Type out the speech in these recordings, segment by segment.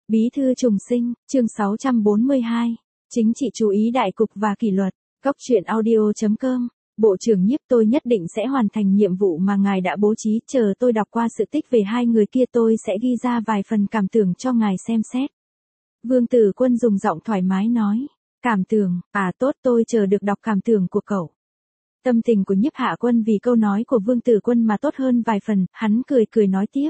Bí thư trùng sinh, chương 642. Chính trị chú ý đại cục và kỷ luật. Cóc truyện audio.com. Bộ trưởng Nhiếp, tôi nhất định sẽ hoàn thành nhiệm vụ mà ngài đã bố trí, chờ tôi đọc qua sự tích về hai người kia tôi sẽ ghi ra vài phần cảm tưởng cho ngài xem xét. Vương Tử Quân dùng giọng thoải mái nói. Cảm tưởng, tốt, tôi chờ được đọc cảm tưởng của cậu. Tâm tình của Nhiếp Hạ Quân vì câu nói của Vương Tử Quân mà tốt hơn vài phần, hắn cười nói tiếp.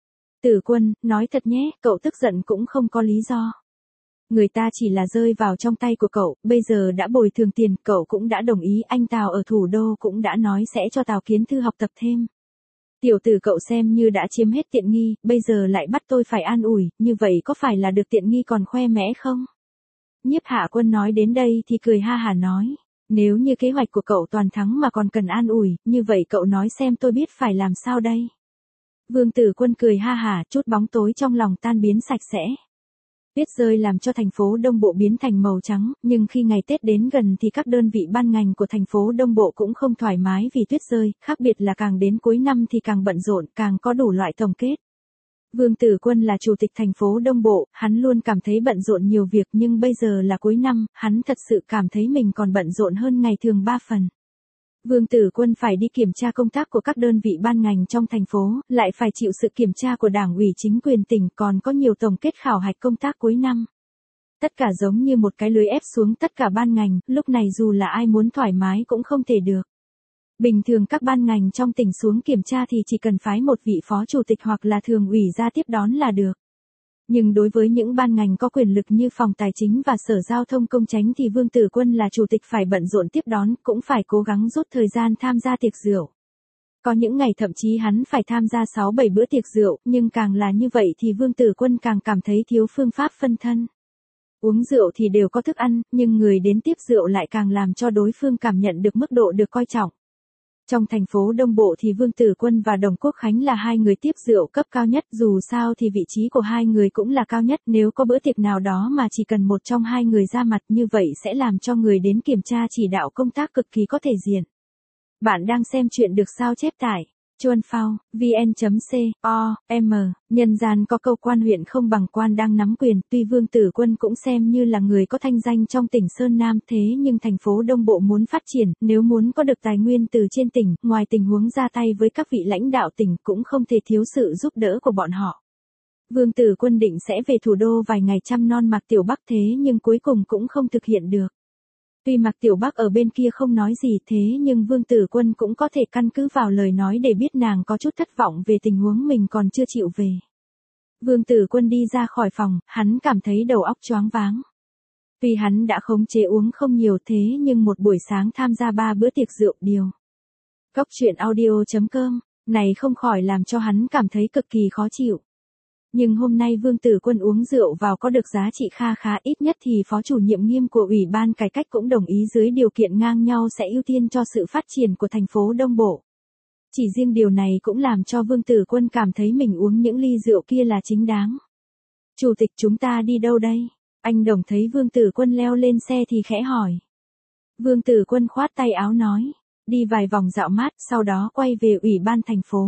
Tử Quân, nói thật nhé, cậu tức giận cũng không có lý do. Người ta chỉ là rơi vào trong tay của cậu, bây giờ đã bồi thường tiền, cậu cũng đã đồng ý, anh Tào ở thủ đô cũng đã nói sẽ cho Tào Kiến Thư học tập thêm. Tiểu tử cậu xem như đã chiếm hết tiện nghi, bây giờ lại bắt tôi phải an ủi, như vậy có phải là được tiện nghi còn khoe mẽ không? Nhiếp Hạ Quân nói đến đây thì cười ha hả nói, nếu như kế hoạch của cậu toàn thắng mà còn cần an ủi, như vậy cậu nói xem tôi biết phải làm sao đây? Vương Tử Quân cười ha hả, chút bóng tối trong lòng tan biến sạch sẽ. Tuyết rơi làm cho thành phố Đông Bộ biến thành màu trắng, nhưng khi ngày Tết đến gần thì các đơn vị ban ngành của thành phố Đông Bộ cũng không thoải mái vì tuyết rơi, khác biệt là càng đến cuối năm thì càng bận rộn, càng có đủ loại tổng kết. Vương Tử Quân là chủ tịch thành phố Đông Bộ, hắn luôn cảm thấy bận rộn nhiều việc, nhưng bây giờ là cuối năm, hắn thật sự cảm thấy mình còn bận rộn hơn ngày thường 3 phần. Vương Tử Quân phải đi kiểm tra công tác của các đơn vị ban ngành trong thành phố, lại phải chịu sự kiểm tra của Đảng ủy chính quyền tỉnh, còn có nhiều tổng kết khảo hạch công tác cuối năm. Tất cả giống như một cái lưới ép xuống tất cả ban ngành, lúc này dù là ai muốn thoải mái cũng không thể được. Bình thường các ban ngành trong tỉnh xuống kiểm tra thì chỉ cần phái một vị phó chủ tịch hoặc là thường ủy ra tiếp đón là được. Nhưng đối với những ban ngành có quyền lực như phòng tài chính và sở giao thông công chánh thì Vương Tử Quân là chủ tịch phải bận rộn tiếp đón, cũng phải cố gắng rút thời gian tham gia tiệc rượu. Có những ngày thậm chí hắn phải tham gia 6-7 bữa tiệc rượu, nhưng càng là như vậy thì Vương Tử Quân càng cảm thấy thiếu phương pháp phân thân. Uống rượu thì đều có thức ăn, nhưng người đến tiếp rượu lại càng làm cho đối phương cảm nhận được mức độ được coi trọng. Trong thành phố Đông Bộ thì Vương Tử Quân và Đồng Quốc Khánh là hai người tiếp rượu cấp cao nhất, dù sao thì vị trí của hai người cũng là cao nhất, nếu có bữa tiệc nào đó mà chỉ cần một trong hai người ra mặt như vậy sẽ làm cho người đến kiểm tra chỉ đạo công tác cực kỳ có thể diện. Bạn đang xem chuyện được sao chép tải. Chuan Phao, vn.com, nhân gian có câu quan huyện không bằng quan đang nắm quyền, tuy Vương Tử Quân cũng xem như là người có thanh danh trong tỉnh Sơn Nam thế nhưng thành phố Đông Bộ muốn phát triển, nếu muốn có được tài nguyên từ trên tỉnh, ngoài tình huống ra tay với các vị lãnh đạo tỉnh cũng không thể thiếu sự giúp đỡ của bọn họ. Vương Tử Quân định sẽ về thủ đô vài ngày chăm non Mạc Tiểu Bắc thế nhưng cuối cùng cũng không thực hiện được. Tuy Mạc Tiểu Bắc ở bên kia không nói gì thế nhưng Vương Tử Quân cũng có thể căn cứ vào lời nói để biết nàng có chút thất vọng về tình huống mình còn chưa chịu về. Vương Tử Quân đi ra khỏi phòng, hắn cảm thấy đầu óc choáng váng. Tuy hắn đã khống chế uống không nhiều thế nhưng một buổi sáng tham gia 3 bữa tiệc rượu điều. Cóc truyện audio.com, này không khỏi làm cho hắn cảm thấy cực kỳ khó chịu. Nhưng hôm nay Vương Tử Quân uống rượu vào có được giá trị kha khá, ít nhất thì phó chủ nhiệm nghiêm của Ủy ban Cải cách cũng đồng ý dưới điều kiện ngang nhau sẽ ưu tiên cho sự phát triển của thành phố Đông Bộ. Chỉ riêng điều này cũng làm cho Vương Tử Quân cảm thấy mình uống những ly rượu kia là chính đáng. Chủ tịch, chúng ta đi đâu đây? Anh Đồng thấy Vương Tử Quân leo lên xe thì khẽ hỏi. Vương Tử Quân khoát tay áo nói, đi vài vòng dạo mát, sau đó quay về Ủy ban thành phố.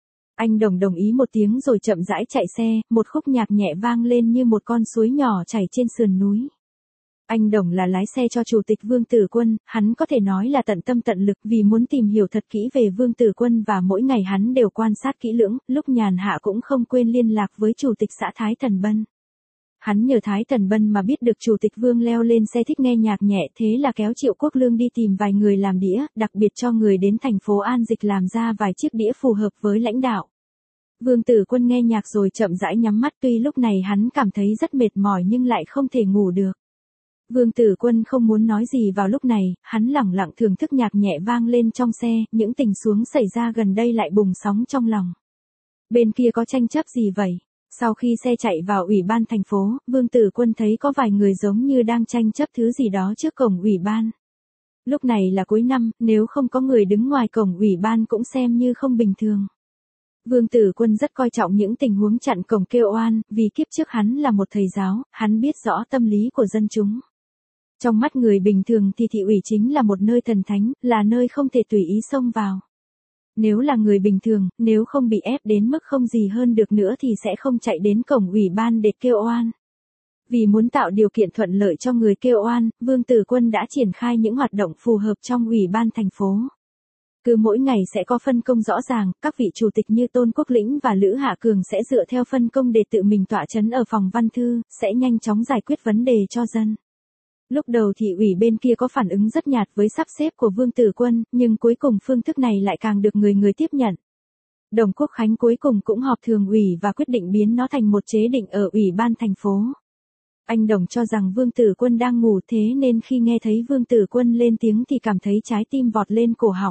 Anh Đồng đồng ý một tiếng rồi chậm rãi chạy xe, một khúc nhạc nhẹ vang lên như một con suối nhỏ chảy trên sườn núi. Anh Đồng là lái xe cho Chủ tịch Vương Tử Quân, hắn có thể nói là tận tâm tận lực vì muốn tìm hiểu thật kỹ về Vương Tử Quân và mỗi ngày hắn đều quan sát kỹ lưỡng, lúc nhàn hạ cũng không quên liên lạc với Chủ tịch xã Thái Tần Bân. Hắn nhờ Thái Tần Bân mà biết được Chủ tịch Vương leo lên xe thích nghe nhạc nhẹ thế là kéo Triệu Quốc Lương đi tìm vài người làm đĩa, đặc biệt cho người đến thành phố An Dịch làm ra vài chiếc đĩa phù hợp với lãnh đạo. Vương Tử Quân nghe nhạc rồi chậm rãi nhắm mắt, tuy lúc này hắn cảm thấy rất mệt mỏi nhưng lại không thể ngủ được. Vương Tử Quân không muốn nói gì vào lúc này, hắn lẳng lặng thưởng thức nhạc nhẹ vang lên trong xe, những tình huống xảy ra gần đây lại bùng sóng trong lòng. Bên kia có tranh chấp gì vậy? Sau khi xe chạy vào Ủy ban thành phố, Vương Tử Quân thấy có vài người giống như đang tranh chấp thứ gì đó trước cổng Ủy ban. Lúc này là cuối năm, nếu không có người đứng ngoài cổng Ủy ban cũng xem như không bình thường. Vương Tử Quân rất coi trọng những tình huống chặn cổng kêu oan, vì kiếp trước hắn là một thầy giáo, hắn biết rõ tâm lý của dân chúng. Trong mắt người bình thường thì thị ủy chính là một nơi thần thánh, là nơi không thể tùy ý xông vào. Nếu là người bình thường, nếu không bị ép đến mức không gì hơn được nữa thì sẽ không chạy đến cổng ủy ban để kêu oan. Vì muốn tạo điều kiện thuận lợi cho người kêu oan, Vương Tử Quân đã triển khai những hoạt động phù hợp trong ủy ban thành phố. Cứ mỗi ngày sẽ có phân công rõ ràng, các vị chủ tịch như Tôn Quốc Lĩnh và Lữ Hạ Cường sẽ dựa theo phân công để tự mình tọa chấn ở phòng văn thư, sẽ nhanh chóng giải quyết vấn đề cho dân. Lúc đầu thì ủy bên kia có phản ứng rất nhạt với sắp xếp của Vương Tử Quân, nhưng cuối cùng phương thức này lại càng được người người tiếp nhận. Đồng Quốc Khánh cuối cùng cũng họp thường ủy và quyết định biến nó thành một chế định ở ủy ban thành phố. Anh Đồng cho rằng Vương Tử Quân đang ngủ, thế nên khi nghe thấy Vương Tử Quân lên tiếng thì cảm thấy trái tim vọt lên cổ họng.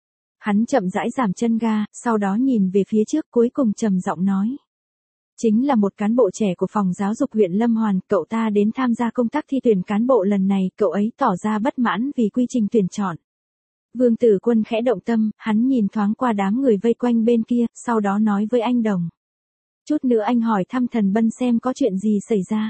Hắn chậm rãi giảm chân ga, sau đó nhìn về phía trước, cuối cùng trầm giọng nói. Chính là một cán bộ trẻ của phòng giáo dục huyện Lâm Hoàn, cậu ta đến tham gia công tác thi tuyển cán bộ lần này, cậu ấy tỏ ra bất mãn vì quy trình tuyển chọn. Vương Tử Quân khẽ động tâm, hắn nhìn thoáng qua đám người vây quanh bên kia, sau đó nói với anh Đồng. Chút nữa anh hỏi thăm Thần Bân xem có chuyện gì xảy ra.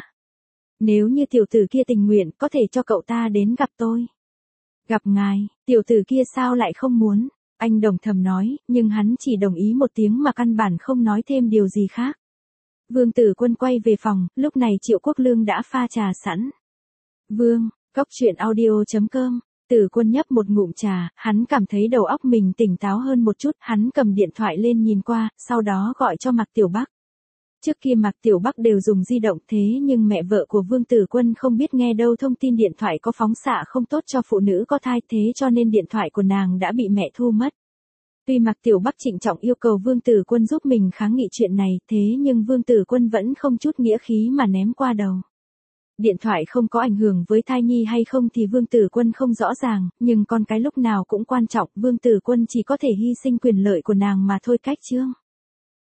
Nếu như tiểu tử kia tình nguyện, có thể cho cậu ta đến gặp tôi. Gặp ngài, tiểu tử kia sao lại không muốn? Anh Đồng thầm nói, nhưng hắn chỉ đồng ý một tiếng mà căn bản không nói thêm điều gì khác. Vương Tử Quân quay về phòng, lúc này Triệu Quốc Lương đã pha trà sẵn. Vương, Cóc Truyện Audio.com. Tử Quân nhấp một ngụm trà, hắn cảm thấy đầu óc mình tỉnh táo hơn một chút, hắn cầm điện thoại lên nhìn qua, sau đó gọi cho Mạc Tiểu Bắc. Trước kia Mạc Tiểu Bắc đều dùng di động, thế nhưng mẹ vợ của Vương Tử Quân không biết nghe đâu thông tin điện thoại có phóng xạ không tốt cho phụ nữ có thai, thế cho nên điện thoại của nàng đã bị mẹ thu mất. Tuy Mạc Tiểu Bắc trịnh trọng yêu cầu Vương Tử Quân giúp mình kháng nghị chuyện này, thế nhưng Vương Tử Quân vẫn không chút nghĩa khí mà ném qua đầu. Điện thoại không có ảnh hưởng với thai nhi hay không thì Vương Tử Quân không rõ ràng, nhưng con cái lúc nào cũng quan trọng, Vương Tử Quân chỉ có thể hy sinh quyền lợi của nàng mà thôi. Cách chương